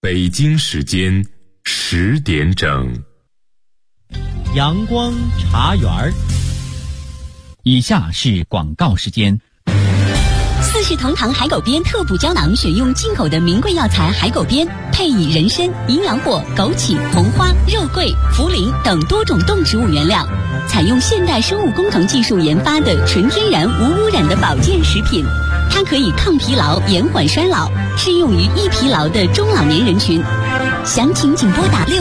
北京时间10点整。 阳光茶园儿。 以下是广告时间。 四世同堂海狗鞭特补胶囊选用进口的名贵药材海狗鞭，配以人参、营养果、枸杞、红花、肉桂、茯苓等多种动植物原料，采用现代生物工程技术研发的纯天然无污染的保健食品。它可以抗疲劳、延缓衰老，适用于易疲劳的中老年人群。详情请拨打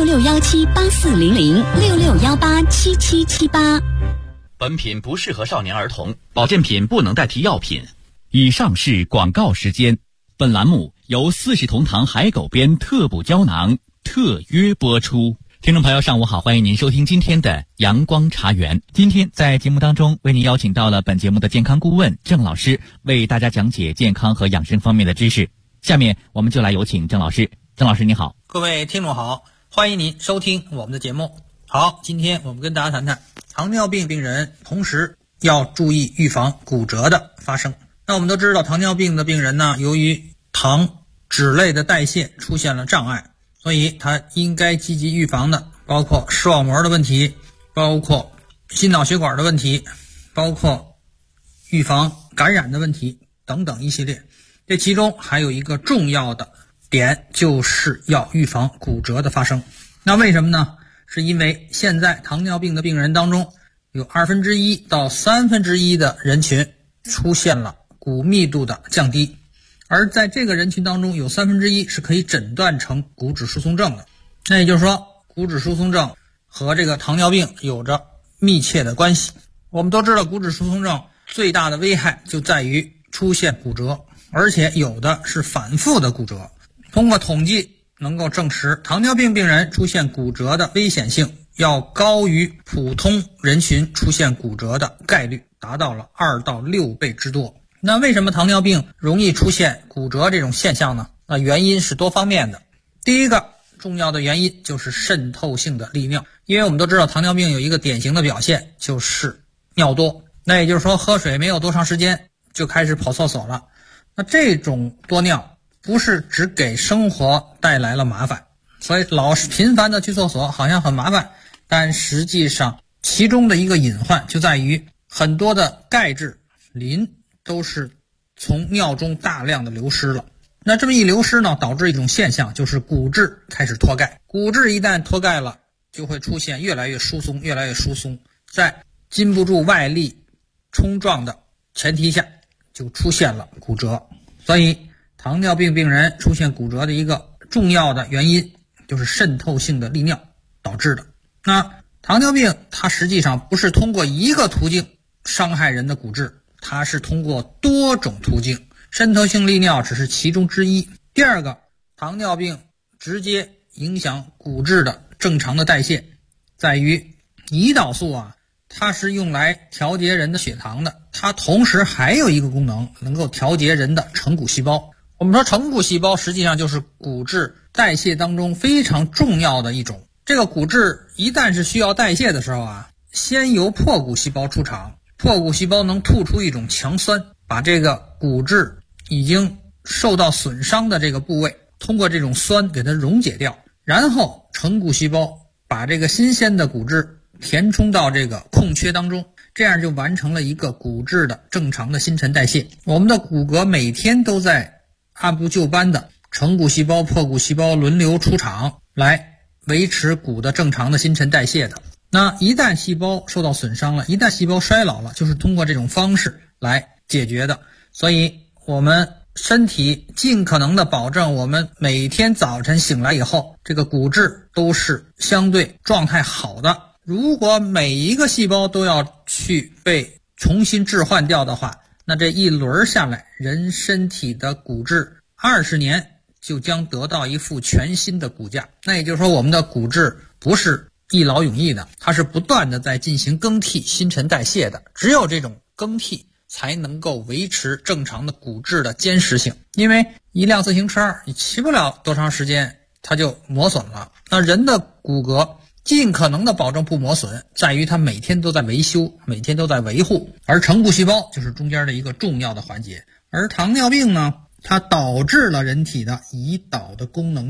6617840066187778。 本品不适合少年儿童，保健品不能代替药品。以上是广告时间。本栏目由四世同堂海狗鞭特补胶囊特约播出。听众朋友，上午好，欢迎您收听今天的阳光茶园。今天在节目当中为您邀请到了本节目的健康顾问郑老师，为大家讲解健康和养生方面的知识。下面我们就来有请郑老师。郑老师你好。 各位听众好，欢迎您收听我们的节目。好，今天我们跟大家谈谈糖尿病病人同时要注意预防骨折的发生。那我们都知道，糖尿病的病人呢，由于糖脂类的代谢出现了障碍，所以他应该积极预防的包括视网膜的问题，包括心脑血管的问题，包括预防感染的问题等等一系列。这其中还有一个重要的点，就是要预防骨折的发生。那为什么呢？是因为现在糖尿病的病人当中有1/2到1/3的人群出现了骨密度的降低，而在这个人群当中有1/3是可以诊断成骨质疏松症的。那也就是说，骨质疏松症和这个糖尿病有着密切的关系。我们都知道，骨质疏松症最大的危害就在于出现骨折，而且有的是反复的骨折。通过统计能够证实，糖尿病病人出现骨折的危险性要高于普通人群出现骨折的概率，达到了2到6倍之多。那为什么糖尿病容易出现骨折这种现象呢？那原因是多方面的。第一个重要的原因就是渗透性的利尿，因为我们都知道糖尿病有一个典型的表现就是尿多，那也就是说喝水没有多长时间就开始跑厕所了。那这种多尿不是只给生活带来了麻烦，所以老是频繁的去厕所好像很麻烦，但实际上其中的一个隐患就在于很多的钙质、磷都是从尿中大量的流失了。那这么一流失呢，导致一种现象，就是骨质开始脱钙。骨质一旦脱钙了，就会出现越来越疏松，越来越疏松，在禁不住外力冲撞的前提下，就出现了骨折。所以糖尿病病人出现骨折的一个重要的原因就是渗透性的利尿导致的。那糖尿病它实际上不是通过一个途径伤害人的骨质，它是通过多种途径，渗透性利尿只是其中之一。第二个，糖尿病直接影响骨质的正常的代谢，在于胰岛素啊，它是用来调节人的血糖的，它同时还有一个功能，能够调节人的成骨细胞。我们说成骨细胞实际上就是骨质代谢当中非常重要的一种。这个骨质一旦是需要代谢的时候啊，先由破骨细胞出场，破骨细胞能吐出一种强酸，把这个骨质已经受到损伤的这个部位通过这种酸给它溶解掉，然后成骨细胞把这个新鲜的骨质填充到这个空缺当中，这样就完成了一个骨质的正常的新陈代谢。我们的骨骼每天都在按部就班的成骨细胞、破骨细胞轮流出场，来维持骨的正常的新陈代谢的。那一旦细胞受到损伤了，一旦细胞衰老了，就是通过这种方式来解决的。所以我们身体尽可能的保证我们每天早晨醒来以后，这个骨质都是相对状态好的。如果每一个细胞都要去被重新置换掉的话，那这一轮下来，人身体的骨质20年就将得到一副全新的骨架。那也就是说，我们的骨质不是一劳永逸的，它是不断的在进行更替、新陈代谢的。只有这种更替才能够维持正常的骨质的坚实性。因为一辆自行车你骑不了多长时间它就磨损了，那人的骨骼尽可能的保证不磨损，在于它每天都在维修，每天都在维护，而成骨细胞就是中间的一个重要的环节。而糖尿病呢，它导致了人体的胰岛的功能的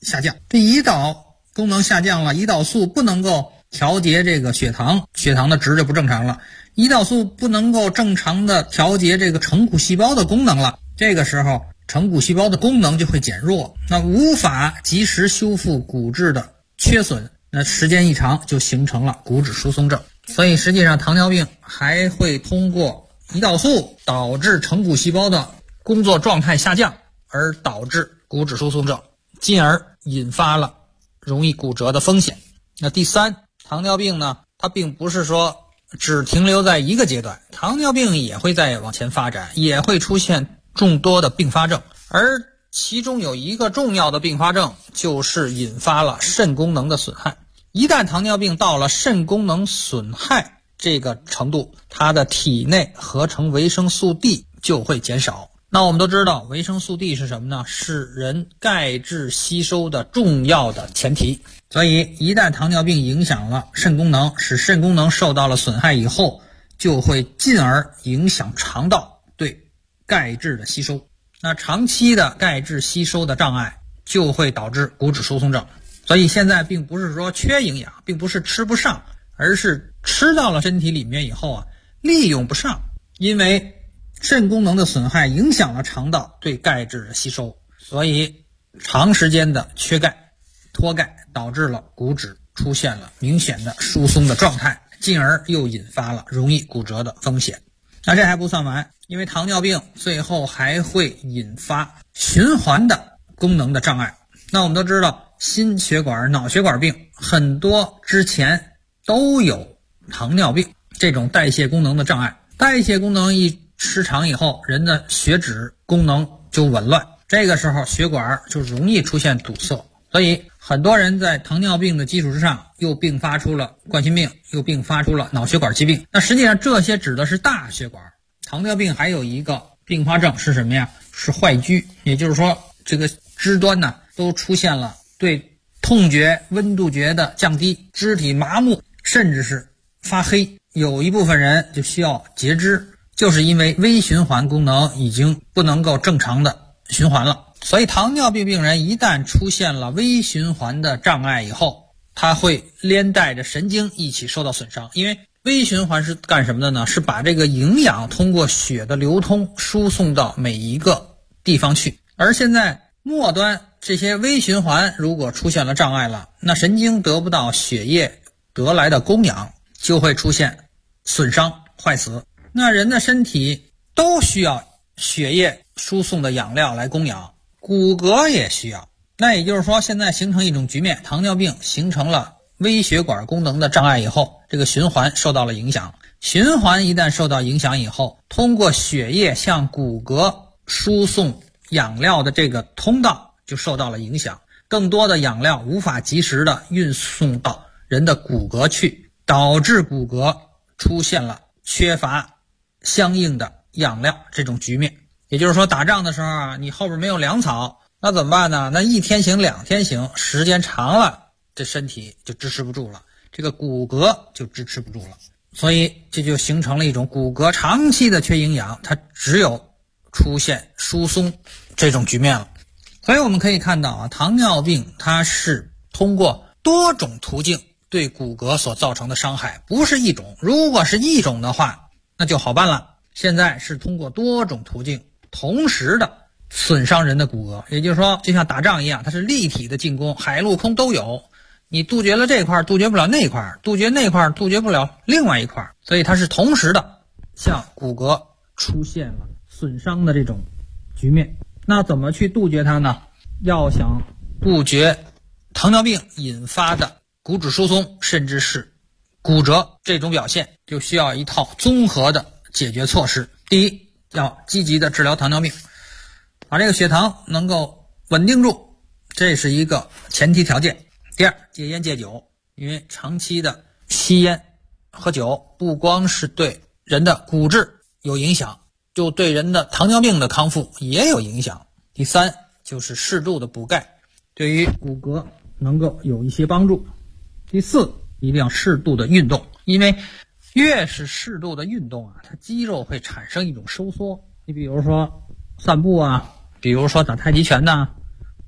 下降。这胰岛功能下降了，胰岛素不能够调节这个血糖的值就不正常了，胰岛素不能够正常的调节这个成骨细胞的功能了，这个时候成骨细胞的功能就会减弱，那无法及时修复骨质的缺损，那时间一长就形成了骨质疏松症。所以实际上糖尿病还会通过胰岛素导致成骨细胞的工作状态下降，而导致骨质疏松症，进而引发了容易骨折的风险。那第三，糖尿病呢，它并不是说只停留在一个阶段，糖尿病也会再往前发展，也会出现众多的并发症，而其中有一个重要的并发症就是引发了肾功能的损害。一旦糖尿病到了肾功能损害这个程度，它的体内合成维生素 D 就会减少。那我们都知道维生素 D 是什么呢？是人钙质吸收的重要的前提。所以一旦糖尿病影响了肾功能，使肾功能受到了损害以后，就会进而影响肠道对钙质的吸收。那长期的钙质吸收的障碍就会导致骨质疏松症。所以现在并不是说缺营养，并不是吃不上，而是吃到了身体里面以后利用不上，因为肾功能的损害影响了肠道对钙质的吸收，所以长时间的缺钙脱钙导致了骨质出现了明显的疏松的状态，进而又引发了容易骨折的风险。那这还不算完，因为糖尿病最后还会引发循环的功能的障碍。那我们都知道心血管、脑血管病很多之前都有糖尿病这种代谢功能的障碍，代谢功能一失常以后，人的血脂功能就紊乱，这个时候血管就容易出现堵塞。所以很多人在糖尿病的基础之上又并发出了冠心病，又并发出了脑血管疾病。那实际上这些指的是大血管。糖尿病还有一个并发症是什么呀？是坏疽，也就是说这个肢端呢都出现了对痛觉、温度觉的降低，肢体麻木，甚至是发黑。有一部分人就需要截肢，就是因为微循环功能已经不能够正常的循环了。所以糖尿病病人一旦出现了微循环的障碍以后，它会连带着神经一起受到损伤。因为微循环是干什么的呢？是把这个营养通过血的流通输送到每一个地方去。而现在末端这些微循环如果出现了障碍了，那神经得不到血液得来的供氧，就会出现损伤坏死。那人的身体都需要血液输送的养料来供养，骨骼也需要。那也就是说现在形成一种局面，糖尿病形成了微血管功能的障碍以后，这个循环受到了影响。循环一旦受到影响以后，通过血液向骨骼输送养料的这个通道就受到了影响，更多的养料无法及时的运送到人的骨骼去，导致骨骼出现了缺乏相应的养料这种局面。也就是说打仗的时候你后边没有粮草，那怎么办呢？那一天行两天行，时间长了这身体就支持不住了，这个骨骼就支持不住了，所以这就形成了一种骨骼长期的缺营养，它只有出现疏松这种局面了。所以我们可以看到糖尿病它是通过多种途径对骨骼所造成的伤害，不是一种。如果是一种的话那就好办了，现在是通过多种途径同时的损伤人的骨骼。也就是说就像打仗一样，它是立体的进攻，海陆空都有，你杜绝了这块杜绝不了那块，杜绝那块杜绝不了另外一块，所以它是同时的向骨骼出现了损伤的这种局面。那怎么去杜绝它呢？要想杜绝糖尿病引发的骨质疏松甚至是骨折这种表现，就需要一套综合的解决措施。第一，要积极的治疗糖尿病，把这个血糖能够稳定住，这是一个前提条件。第二，戒烟戒酒，因为长期的吸烟喝酒不光是对人的骨质有影响，就对人的糖尿病的康复也有影响。第三，就是适度的补钙，对于骨骼能够有一些帮助。第四，一定要适度的运动，因为越是适度的运动它肌肉会产生一种收缩。你比如说散步比如说打太极拳或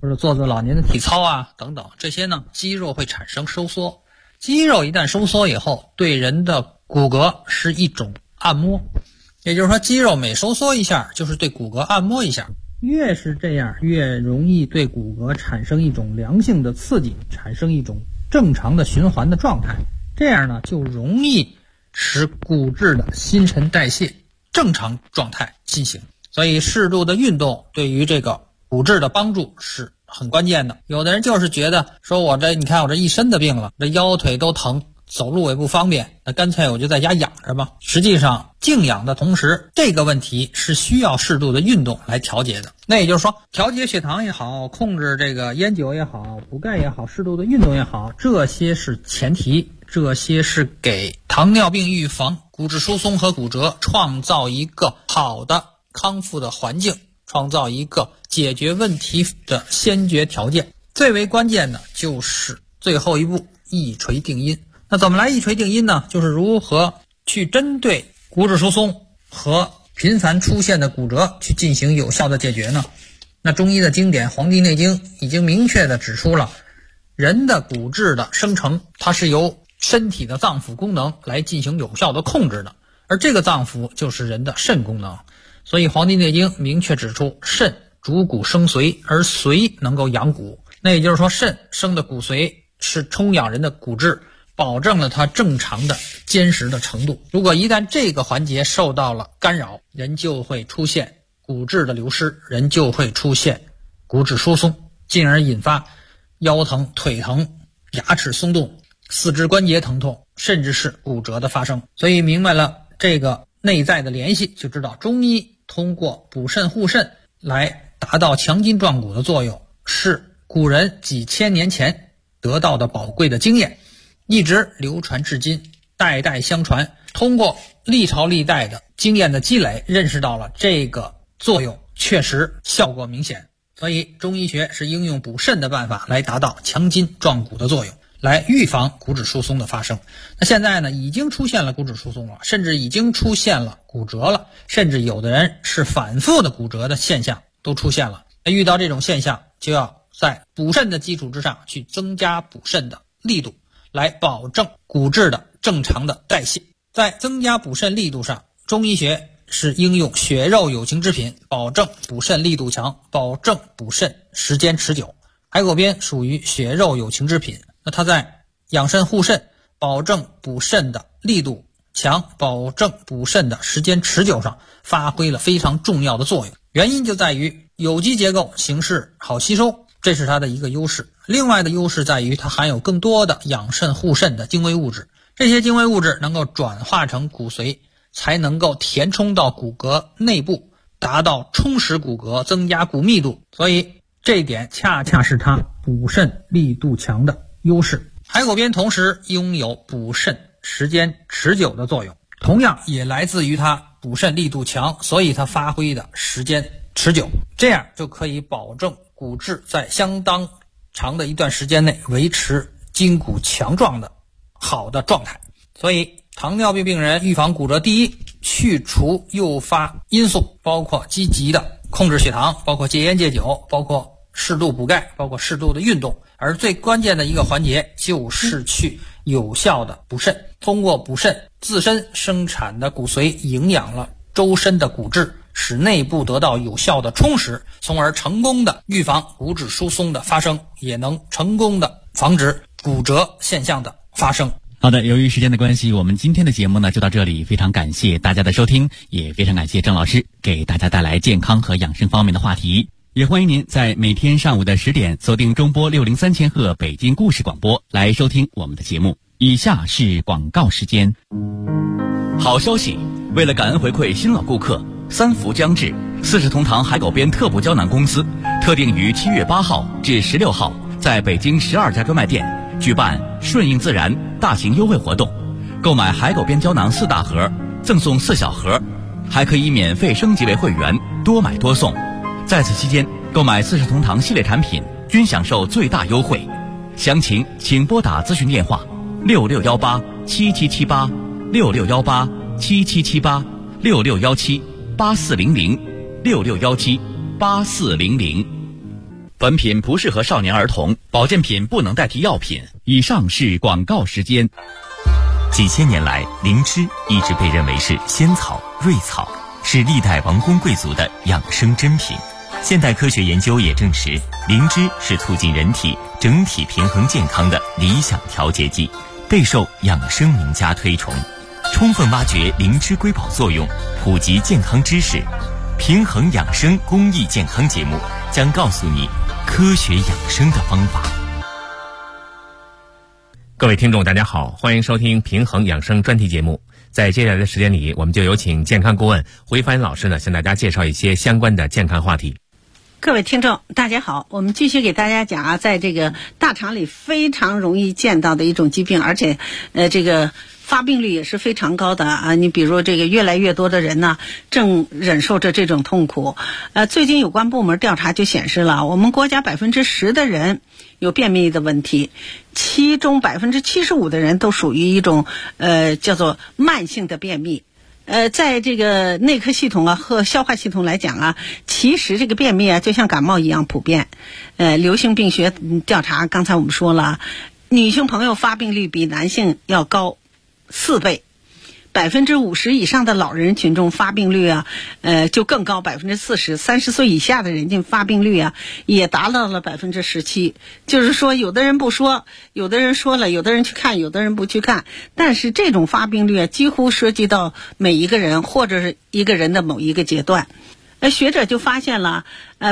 或者做老年的体操啊等等，这些呢肌肉会产生收缩，肌肉一旦收缩以后，对人的骨骼是一种按摩，也就是说肌肉每收缩一下就是对骨骼按摩一下，越是这样越容易对骨骼产生一种良性的刺激，产生一种正常的循环的状态，这样呢就容易使骨质的新陈代谢正常状态进行。所以适度的运动对于这个骨质的帮助是很关键的。有的人就是觉得说你看我这一身的病了，这腰腿都疼，走路也不方便，那干脆我就在家养着吧。实际上静养的同时，这个问题是需要适度的运动来调节的。那也就是说，调节血糖也好，控制这个烟酒也好，补钙也好，适度的运动也好，这些是前提，这些是给糖尿病预防、骨质疏松和骨折创造一个好的康复的环境，创造一个解决问题的先决条件。最为关键的就是最后一步，一锤定音。那怎么来一锤定音呢？就是如何去针对骨质疏松和频繁出现的骨折去进行有效的解决呢？那中医的经典《黄帝内经》已经明确地指出了，人的骨质的生成，它是由身体的脏腑功能来进行有效的控制的，而这个脏腑就是人的肾功能。所以《黄帝内经》明确指出，肾主骨生髓，而髓能够养骨。那也就是说，肾生的骨髓是充养人的骨质，保证了它正常的坚实的程度。如果一旦这个环节受到了干扰，人就会出现骨质的流失，人就会出现骨质疏松，进而引发腰疼、腿疼、牙齿松动、四肢关节疼痛，甚至是骨折的发生。所以明白了这个内在的联系，就知道中医通过补肾护肾来达到强筋壮骨的作用，是古人几千年前得到的宝贵的经验，一直流传至今，代代相传。通过历朝历代的经验的积累，认识到了这个作用确实效果明显。所以中医学是应用补肾的办法来达到强筋壮骨的作用，来预防骨质疏松的发生。那现在呢，已经出现了骨质疏松了，甚至已经出现了骨折了，甚至有的人是反复的骨折的现象都出现了。那遇到这种现象，就要在补肾的基础之上去增加补肾的力度，来保证骨质的正常的代谢。在增加补肾力度上，中医学是应用血肉有情之品，保证补肾力度强，保证补肾时间持久。海狗鞭属于血肉有情之品，那它在养肾护肾、保证补肾的力度强、保证补肾的时间持久上发挥了非常重要的作用。原因就在于有机结构形式好吸收，这是它的一个优势。另外的优势在于它含有更多的养肾护肾的精微物质，这些精微物质能够转化成骨髓，才能够填充到骨骼内部，达到充实骨骼、增加骨密度。所以这一点恰恰是它补肾力度强的优势。海狗鞭同时拥有补肾时间持久的作用，同样也来自于它补肾力度强，所以它发挥的时间持久，这样就可以保证骨质在相当长的一段时间内维持筋骨强壮的好的状态。所以糖尿病病人预防骨折，第一，去除诱发因素，包括积极的控制血糖，包括戒烟戒酒，包括适度补钙，包括适度的运动。而最关键的一个环节就是去有效的补肾，通过补肾自身生产的骨髓营养了周身的骨质，使内部得到有效的充实，从而成功的预防骨质疏松的发生，也能成功的防止骨折现象的发生。 好的，由于时间的关系，我们今天的节目呢就到这里，非常感谢大家的收听，也非常感谢郑老师给大家带来健康和养生方面的话题。也欢迎您在每天上午的10点锁定中波603千赫北京故事广播来收听我们的节目。以下是广告时间。好消息，为了感恩回馈新老顾客，三伏将至，四世同堂海狗鞭特步胶囊公司特定于7月8号至16号在北京12家专卖店举办顺应自然大型优惠活动，购买海狗鞭胶囊4大盒赠送4小盒，还可以免费升级为会员，多买多送。在此期间购买四世同堂系列产品均享受最大优惠，详情请拨打咨询电话66187778 66187778 66178400 66178400。 本品不适合少年儿童，保健品不能代替药品。以上是广告时间。 几千年来，灵芝一直被认为是仙草、瑞草，是历代王公贵族的养生珍品。现代科学研究也证实，灵芝是促进人体整体平衡健康的理想调节剂，备受养生名家推崇。充分挖掘灵芝瑰宝作用，普及健康知识，平衡养生公益健康节目将告诉你科学养生的方法。 各位听众大家好，欢迎收听平衡养生专题节目。在接下来的时间里，我们就有请健康顾问胡一帆老师呢，向大家介绍一些相关的健康话题。 各位听众大家好，我们继续给大家讲啊，在这个大肠里非常容易见到的一种疾病，而且这个发病率也是非常高的啊。你比如这个越来越多的人呢，正忍受着这种痛苦。最近有关部门调查就显示了，我们国家10%的人有便秘的问题，其中75%的人都属于一种叫做慢性的便秘。在这个内科系统啊和消化系统来讲啊，其实这个便秘啊就像感冒一样普遍。流行病学调查，刚才我们说了，女性朋友发病率比男性要高4倍。50%以上的老人群众发病率啊，就更高40%，30岁以下的人群发病率啊，也达到了17%。就是说，有的人不说，有的人说了，有的人去看，有的人不去看，但是这种发病率啊，几乎涉及到每一个人或者是一个人的某一个阶段。学者就发现了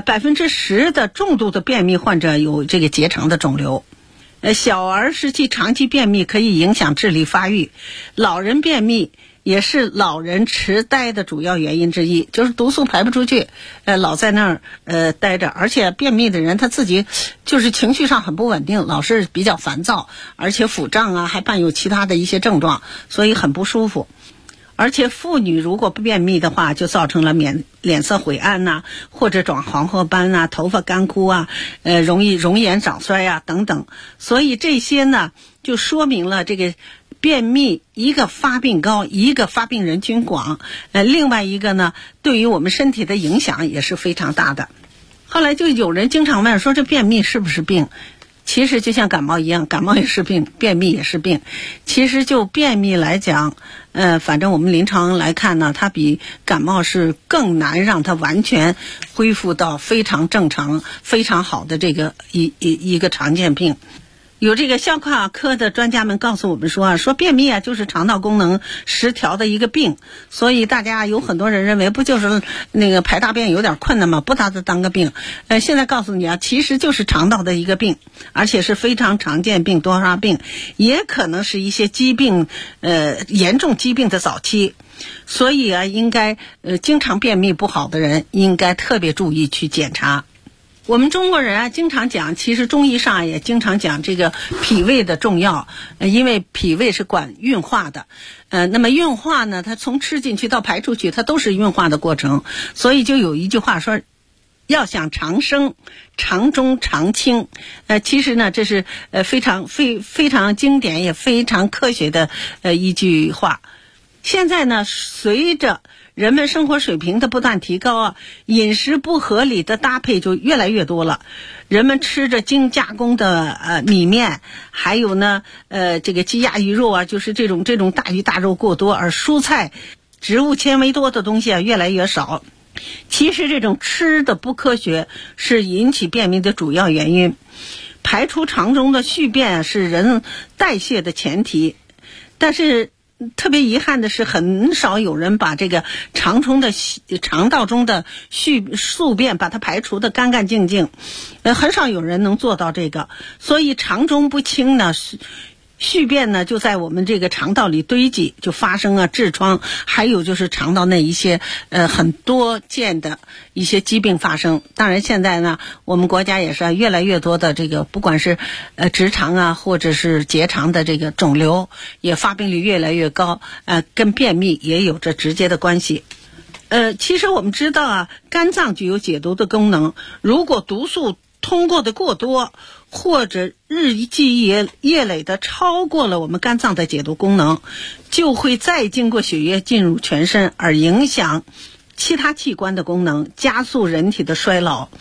，10%的重度的便秘患者有这个结肠的肿瘤。小儿时期长期便秘可以影响智力发育，老人便秘也是老人痴呆的主要原因之一，就是毒素排不出去，老在那儿待着，而且便秘的人他自己就是情绪上很不稳定，老是比较烦躁，而且腹胀啊，还伴有其他的一些症状，所以很不舒服。而且妇女如果便秘的话，就造成了脸色灰暗呐，或者长黄褐斑呐，头发干枯啊，容易容颜早衰啊等等。所以这些呢，就说明了这个便秘一个发病高，一个发病人群广，另外一个呢，对于我们身体的影响也是非常大的。后来就有人经常问说，这便秘是不是病？其实就像感冒一样，感冒也是病，便秘也是病。其实就便秘来讲，反正我们临床来看呢，它比感冒是更难让它完全恢复到非常正常、非常好的这个一个常见病。有这个消化科的专家们告诉我们说说便秘啊就是肠道功能失调的一个病，所以大家有很多人认为不就是那个排大便有点困难吗？不把它当个病。现在告诉你啊，其实就是肠道的一个病，而且是非常常见病，多发病，也可能是一些疾病严重疾病的早期。所以啊，应该经常便秘不好的人应该特别注意去检查。我们中国人啊，经常讲，其实中医上也经常讲这个脾胃的重要，因为脾胃是管运化的，那么运化呢，它从吃进去到排出去，它都是运化的过程，所以就有一句话说，要想长生，肠中常清。其实呢，这是非常经典也非常科学的一句话。现在呢，随着人们生活水平的不断提高啊，饮食不合理的搭配就越来越多了。人们吃着精加工的米面，还有呢这个鸡鸭鱼肉啊，就是这种大鱼大肉过多，而蔬菜、植物纤维多的东西啊越来越少。其实这种吃的不科学是引起便秘的主要原因。排出肠中的蓄便是人代谢的前提，但是特别遗憾的是，很少有人把这个肠道中的宿便把它排除的干干净净，很少有人能做到这个。所以肠中不清呢，蓄便呢就在我们这个肠道里堆积，就发生痔疮，还有就是肠道内一些很多见的一些疾病发生。当然现在呢，我们国家也是越来越多的这个不管是直肠啊或者是结肠的这个肿瘤也发病率越来越高，跟便秘也有着直接的关系。其实我们知道啊，肝脏具有解毒的功能，如果毒素通过的过多，或者日积月累的超过了我们肝脏的解毒功能，就会再经过血液进入全身，而影响其他器官的功能，加速人体的衰老。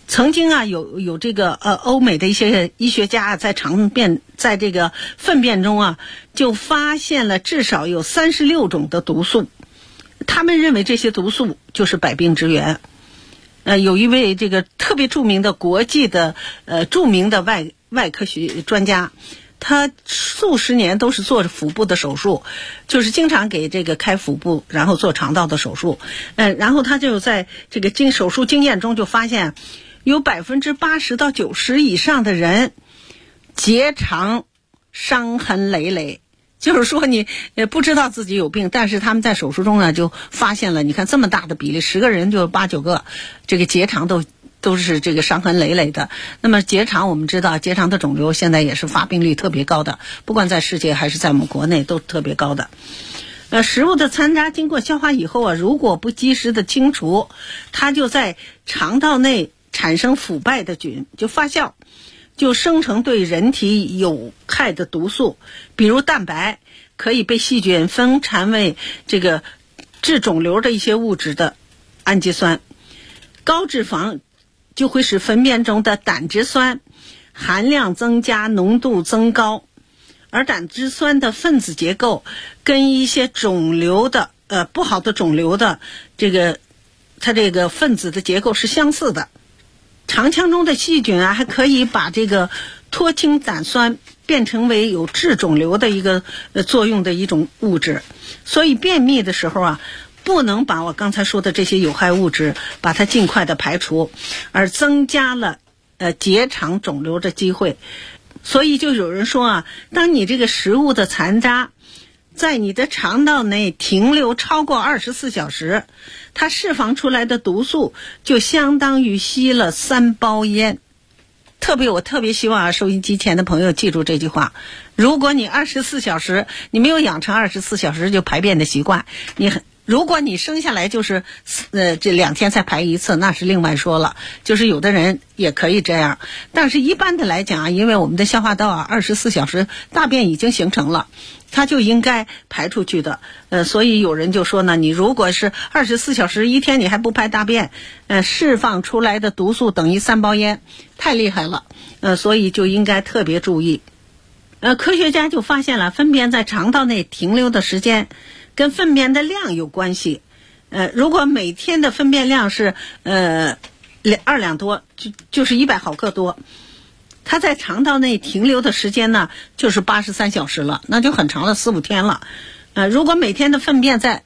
曾经啊有这个欧美的一些医学家在这个粪便中啊就发现了至少有36种的毒素，他们认为这些毒素就是百病之源。有一位这个特别著名的国际的著名的外科学专家，他数十年都是做腹部的手术，就是经常给这个开腹部然后做肠道的手术。然后他就在这个手术经验中就发现有80%到90%以上的人结肠伤痕累累，就是说你不知道自己有病，但是他们在手术中呢就发现了，你看这么大的比例，10个人就有8、9个这个结肠都是这个伤痕累累的。那么结肠我们知道，结肠的肿瘤现在也是发病率特别高的，不管在世界还是在我们国内都特别高的。食物的残渣经过消化以后啊，如果不及时的清除，它就在肠道内产生腐败的菌，就发酵，就生成对人体有害的毒素，比如蛋白可以被细菌分产为这个致肿瘤的一些物质的氨基酸，高脂肪就会使粪便中的胆汁酸含量增加，浓度增高，而胆汁酸的分子结构跟一些肿瘤的不好的肿瘤的它这个分子的结构是相似的。肠腔中的细菌啊，还可以把这个脱氢胆酸变成为有治肿瘤的一个作用的一种物质。所以便秘的时候啊，不能把我刚才说的这些有害物质把它尽快的排除，而增加了结肠肿瘤的机会。所以就有人说啊，当你这个食物的残渣在你的肠道内停留超过24小时，它释放出来的毒素就相当于吸了3包烟。我特别希望收音机前的朋友记住这句话，如果你24小时你没有养成24小时就排便的习惯，如果你生下来就是这2天才排一次，那是另外说了，就是有的人也可以这样。但是一般的来讲啊，因为我们的消化道啊24小时大便已经形成了，它就应该排出去的。所以有人就说呢，你如果是24小时一天你还不排大便，释放出来的毒素等于3包烟，太厉害了。所以就应该特别注意。科学家就发现了，粪便在肠道内停留的时间跟粪便的量有关系。如果每天的粪便量是2两多，就是100毫克多，它在肠道内停留的时间呢就是83小时了，那就很长了，4、5天了。如果每天的粪便在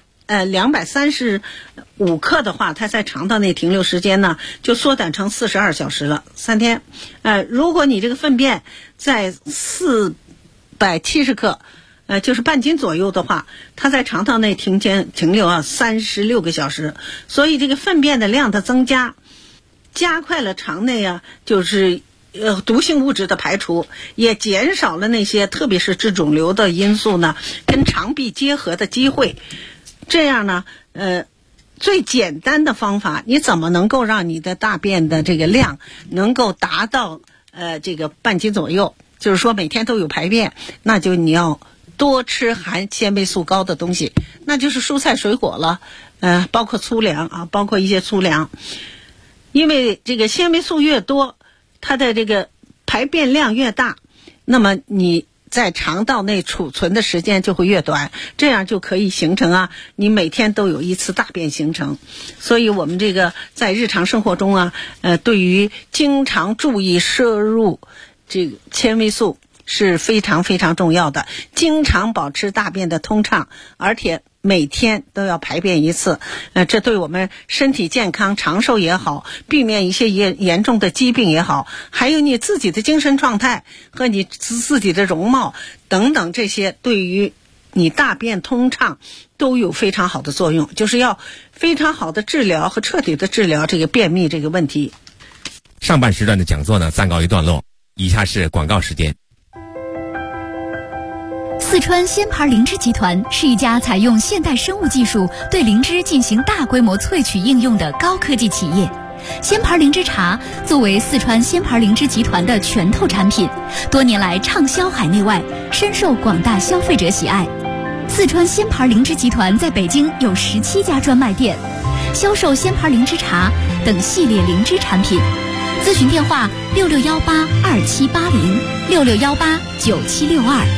235克的话，它在肠道内停留时间呢就缩短成42小时了，3天。如果你这个粪便在470克就是半斤左右的话，它在肠道内停留36个小时。所以这个粪便的量的增加加快了肠内啊就是毒性物质的排除，也减少了那些特别是致肿瘤的因素呢跟肠壁结合的机会。这样呢最简单的方法，你怎么能够让你的大便的这个量能够达到这个半斤左右，就是说每天都有排便，那就你要多吃含纤维素高的东西，那就是蔬菜水果了，包括粗粮啊，包括一些粗粮。因为这个纤维素越多，它的这个排便量越大，那么你在肠道内储存的时间就会越短，这样就可以形成你每天都有一次大便形成。所以我们这个在日常生活中对于经常注意摄入这个纤维素是非常非常重要的，经常保持大便的通畅，而且每天都要排便一次。这对我们身体健康长寿也好，避免一些严重的疾病也好，还有你自己的精神状态和你自己的容貌等等，这些对于你大便通畅都有非常好的作用，就是要非常好的治疗和彻底的治疗这个便秘这个问题。 上半时段的讲座呢暂告一段落，以下是广告时间。 四川鲜牌灵芝集团是一家采用现代生物技术对灵芝进行大规模萃取应用的高科技企业。鲜牌灵芝茶作为四川鲜牌灵芝集团的拳头产品，多年来畅销海内外，深受广大消费者喜爱。四川鲜牌灵芝集团在北京有17家专卖店，销售鲜牌灵芝茶等系列灵芝产品。 咨询电话6618278066189762。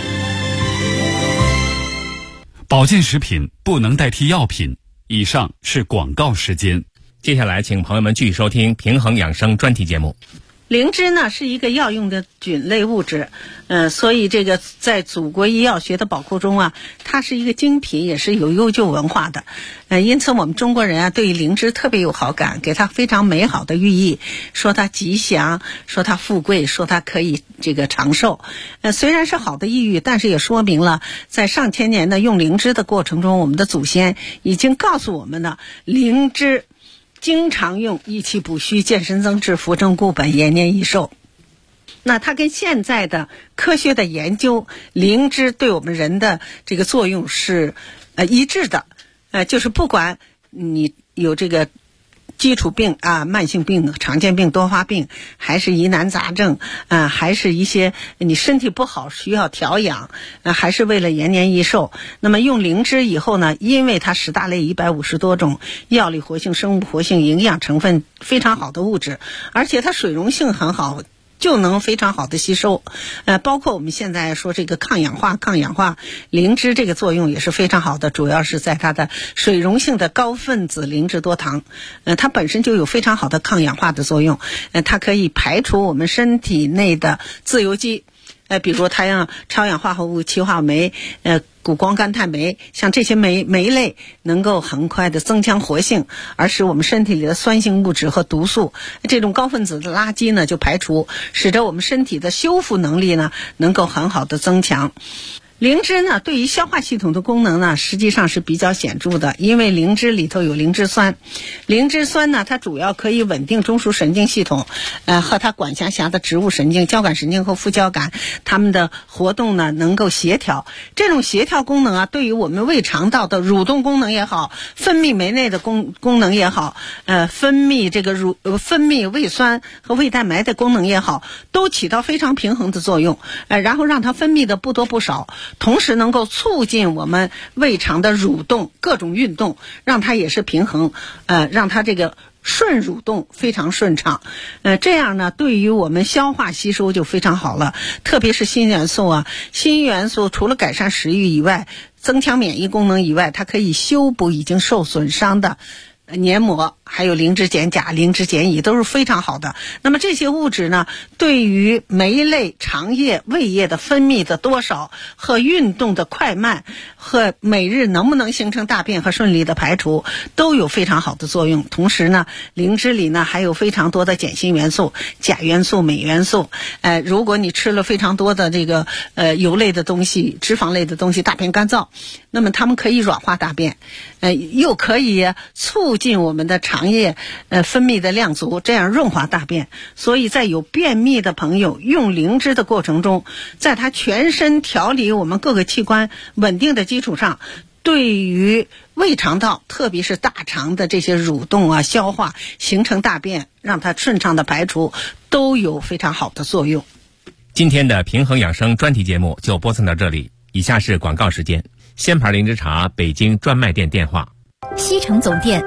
保健食品不能代替药品。以上是广告时间。 接下来请朋友们继续收听平衡养生专题节目。 灵芝呢是一个药用的菌类物质，所以这个在祖国医药学的宝库中啊，它是一个精品，也是有悠久文化的。因此我们中国人啊对于灵芝特别有好感，给它非常美好的寓意，说它吉祥，说它富贵，说它可以这个长寿。虽然是好的意喻，但是也说明了在上千年的用灵芝的过程中，我们的祖先已经告诉我们的灵芝经常用，益气补虚，健身增智，扶正固本，延年益寿。那它跟现在的科学的研究，灵芝对我们人的这个作用是一致的。就是不管你有这个基础病啊、慢性病、常见病、多发病，还是疑难杂症还是一些你身体不好需要调养还是为了延年益寿，那么用灵芝以后呢，因为它10大类150多种药理活性、生物活性、营养成分非常好的物质，而且它水溶性很好，就能非常好的吸收。包括我们现在说这个抗氧化，灵芝这个作用也是非常好的，主要是在它的水溶性的高分子灵芝多糖。它本身就有非常好的抗氧化的作用。它可以排除我们身体内的自由基。比如它让超氧化合物、歧化酶、谷胱甘肽酶，像这些酶类能够很快的增强活性，而使我们身体里的酸性物质和毒素这种高分子的垃圾呢就排除，使得我们身体的修复能力呢能够很好的增强。灵芝呢对于消化系统的功能呢实际上是比较显著的，因为灵芝里头有灵芝酸。灵芝酸呢它主要可以稳定中枢神经系统和它管辖下的植物神经、交感神经和副交感，它们的活动呢能够协调。这种协调功能啊，对于我们胃肠道的蠕动功能也好，分泌酶类的功能也好，分泌胃酸和胃蛋白的功能也好，都起到非常平衡的作用。然后让它分泌的不多不少，同时能够促进我们胃肠的蠕动，各种运动，让它也是平衡，让它这个顺蠕动非常顺畅。这样呢对于我们消化吸收就非常好了。特别是锌元素啊，锌元素除了改善食欲以外，增强免疫功能以外，它可以修补已经受损伤的黏膜，还有灵芝碱钾、灵芝碱乙都是非常好的。那么这些物质呢，对于酶类、肠液、胃液的分泌的多少和运动的快慢和每日能不能形成大便和顺利的排除都有非常好的作用。同时呢，灵芝里呢还有非常多的碱性元素、钾元素、镁元素。如果你吃了非常多的这个油类的东西、脂肪类的东西，大便干燥，那么它们可以软化大便，又可以促进我们的肠液分泌的量足，这样润滑大便。所以在有便秘的朋友用灵芝的过程中，在它全身调理我们各个器官稳定的基础上，对于胃肠道特别是大肠的这些蠕动啊、消化、形成大便，让它顺畅的排出，都有非常好的作用。 今天的平衡养生专题节目就播送到这里，以下是广告时间。仙牌灵芝茶北京专卖店电话： 西城总店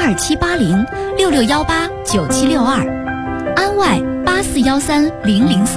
6618278066189762，安外84130034。